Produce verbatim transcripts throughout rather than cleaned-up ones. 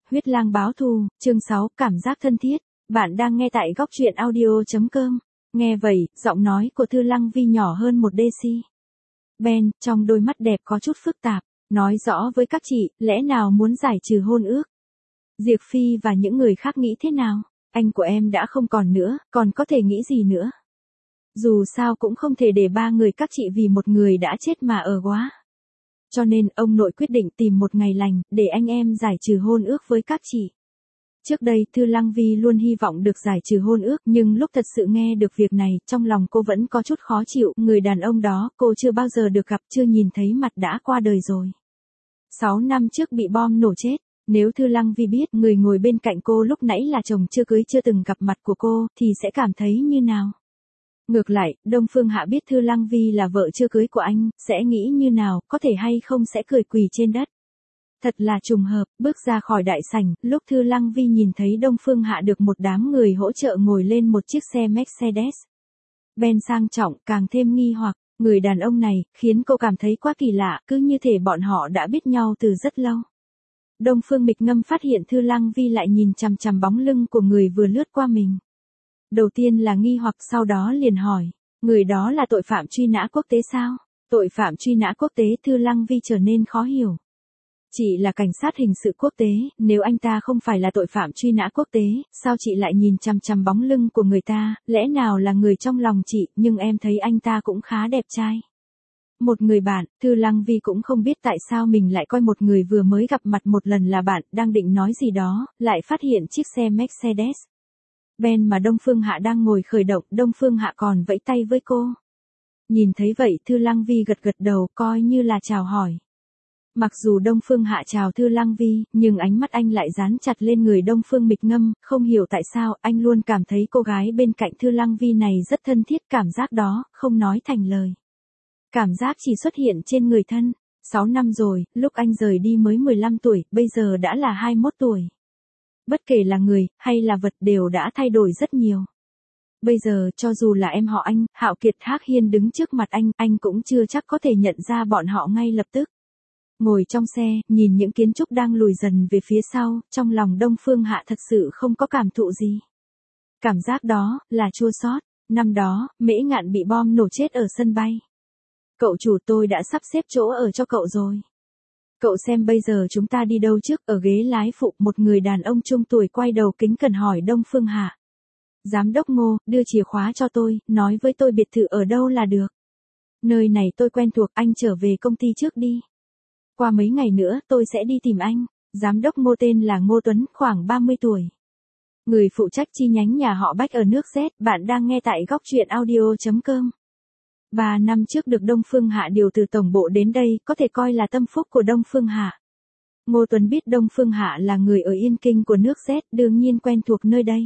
Huyết Lang báo thù, chương sáu, cảm giác thân thiết. Bạn đang nghe tại góc truyện audio chấm com. Nghe vậy, giọng nói của Thư Lăng Vi nhỏ hơn một deci. Ben, trong đôi mắt đẹp có chút phức tạp, nói rõ với các chị, lẽ nào muốn giải trừ hôn ước? Diệp Phi và những người khác nghĩ thế nào? Anh của em đã không còn nữa, còn có thể nghĩ gì nữa? Dù sao cũng không thể để ba người các chị vì một người đã chết mà ở quá. Cho nên ông nội quyết định tìm một ngày lành, để anh em giải trừ hôn ước với các chị. Trước đây Thư Lăng Vi luôn hy vọng được giải trừ hôn ước, nhưng lúc thật sự nghe được việc này, trong lòng cô vẫn có chút khó chịu. Người đàn ông đó cô chưa bao giờ được gặp, chưa nhìn thấy mặt đã qua đời rồi. Sáu năm trước bị bom nổ chết. Nếu Thư Lăng Vi biết người ngồi bên cạnh cô lúc nãy là chồng chưa cưới chưa từng gặp mặt của cô, thì sẽ cảm thấy như nào? Ngược lại, Đông Phương Hạ biết Thư Lăng Vi là vợ chưa cưới của anh, sẽ nghĩ như nào, có thể hay không sẽ cười quỳ trên đất. Thật là trùng hợp, bước ra khỏi đại sảnh, lúc Thư Lăng Vi nhìn thấy Đông Phương Hạ được một đám người hỗ trợ ngồi lên một chiếc xe Mercedes Benz sang trọng, càng thêm nghi hoặc, người đàn ông này, khiến cô cảm thấy quá kỳ lạ, cứ như thể bọn họ đã biết nhau từ rất lâu. Đông Phương Mịch Ngâm phát hiện Thư Lăng Vi lại nhìn chằm chằm bóng lưng của người vừa lướt qua mình. Đầu tiên là nghi hoặc, sau đó liền hỏi, người đó là tội phạm truy nã quốc tế sao? Tội phạm truy nã quốc tế? Thư Lăng Vi trở nên khó hiểu. Chị là cảnh sát hình sự quốc tế, nếu anh ta không phải là tội phạm truy nã quốc tế, sao chị lại nhìn chằm chằm bóng lưng của người ta, lẽ nào là người trong lòng chị, nhưng em thấy anh ta cũng khá đẹp trai. Một người bạn, Thư Lăng Vi cũng không biết tại sao mình lại coi một người vừa mới gặp mặt một lần là bạn, đang định nói gì đó, lại phát hiện chiếc xe Mercedes Ben mà Đông Phương Hạ đang ngồi khởi động, Đông Phương Hạ còn vẫy tay với cô. Nhìn thấy vậy Thư Lăng Vi gật gật đầu coi như là chào hỏi. Mặc dù Đông Phương Hạ chào Thư Lăng Vi, nhưng ánh mắt anh lại dán chặt lên người Đông Phương Mịch Ngâm, không hiểu tại sao anh luôn cảm thấy cô gái bên cạnh Thư Lăng Vi này rất thân thiết, cảm giác đó, không nói thành lời. Cảm giác chỉ xuất hiện trên người thân. Sáu năm rồi, lúc anh rời đi mới mười lăm tuổi, bây giờ đã là hai mươi mốt tuổi. Bất kể là người, hay là vật đều đã thay đổi rất nhiều. Bây giờ, cho dù là em họ anh, Hạo Kiệt Hắc Hiên đứng trước mặt anh, anh cũng chưa chắc có thể nhận ra bọn họ ngay lập tức. Ngồi trong xe, nhìn những kiến trúc đang lùi dần về phía sau, trong lòng Đông Phương Hạ thật sự không có cảm thụ gì. Cảm giác đó, là chua xót. Năm đó, Mễ Ngạn bị bom nổ chết ở sân bay. Cậu chủ, tôi đã sắp xếp chỗ ở cho cậu rồi. Cậu xem bây giờ chúng ta đi đâu trước? Ở ghế lái phụ, một người đàn ông trung tuổi quay đầu kính cẩn hỏi Đông Phương Hạ. Giám đốc Ngô, đưa chìa khóa cho tôi, nói với tôi biệt thự ở đâu là được. Nơi này tôi quen thuộc, anh trở về công ty trước đi. Qua mấy ngày nữa, tôi sẽ đi tìm anh. Giám đốc Ngô tên là Ngô Tuấn, khoảng ba mươi tuổi. Người phụ trách chi nhánh nhà họ Bách ở nước Z, bạn đang nghe tại góc truyện audio chấm com. Ba năm trước được Đông Phương Hạ điều từ tổng bộ đến đây, có thể coi là tâm phúc của Đông Phương Hạ. Ngô Tuấn biết Đông Phương Hạ là người ở Yên Kinh của nước Z, đương nhiên quen thuộc nơi đây.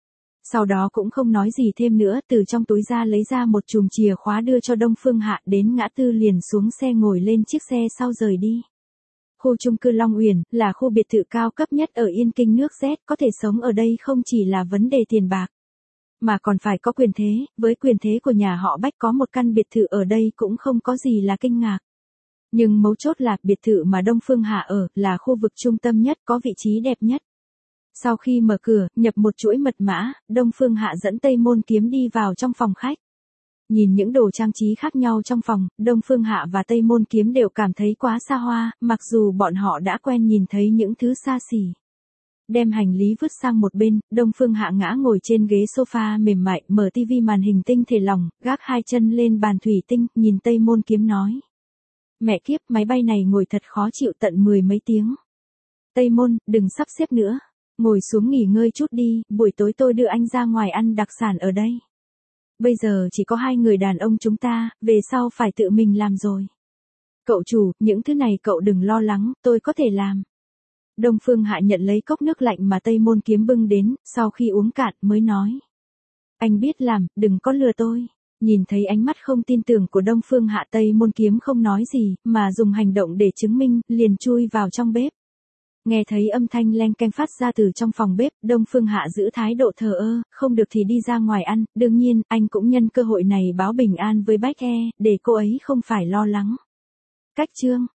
Sau đó cũng không nói gì thêm nữa, từ trong túi ra lấy ra một chùm chìa khóa đưa cho Đông Phương Hạ, đến ngã tư liền xuống xe ngồi lên chiếc xe sau rời đi. Khu chung cư Long Uyển, là khu biệt thự cao cấp nhất ở Yên Kinh nước Z, có thể sống ở đây không chỉ là vấn đề tiền bạc, mà còn phải có quyền thế, với quyền thế của nhà họ Bách có một căn biệt thự ở đây cũng không có gì là kinh ngạc. Nhưng mấu chốt là, biệt thự mà Đông Phương Hạ ở, là khu vực trung tâm nhất, có vị trí đẹp nhất. Sau khi mở cửa, nhập một chuỗi mật mã, Đông Phương Hạ dẫn Tây Môn Kiếm đi vào trong phòng khách. Nhìn những đồ trang trí khác nhau trong phòng, Đông Phương Hạ và Tây Môn Kiếm đều cảm thấy quá xa hoa, mặc dù bọn họ đã quen nhìn thấy những thứ xa xỉ. Đem hành lý vứt sang một bên, Đông Phương Hạ ngã ngồi trên ghế sofa mềm mại, mở tivi màn hình tinh thể lỏng, gác hai chân lên bàn thủy tinh, nhìn Tây Môn Kiếm nói. Mẹ kiếp, máy bay này ngồi thật khó chịu tận mười mấy tiếng. Tây Môn, đừng sắp xếp nữa. Ngồi xuống nghỉ ngơi chút đi, buổi tối tôi đưa anh ra ngoài ăn đặc sản ở đây. Bây giờ chỉ có hai người đàn ông chúng ta, về sau phải tự mình làm rồi. Cậu chủ, những thứ này cậu đừng lo lắng, tôi có thể làm. Đông Phương Hạ nhận lấy cốc nước lạnh mà Tây Môn Kiếm bưng đến, sau khi uống cạn mới nói. Anh biết làm, đừng có lừa tôi. Nhìn thấy ánh mắt không tin tưởng của Đông Phương Hạ, Tây Môn Kiếm không nói gì, mà dùng hành động để chứng minh, liền chui vào trong bếp. Nghe thấy âm thanh leng keng phát ra từ trong phòng bếp, Đông Phương Hạ giữ thái độ thờ ơ, không được thì đi ra ngoài ăn, đương nhiên, anh cũng nhân cơ hội này báo bình an với Bách E, để cô ấy không phải lo lắng. Cách chương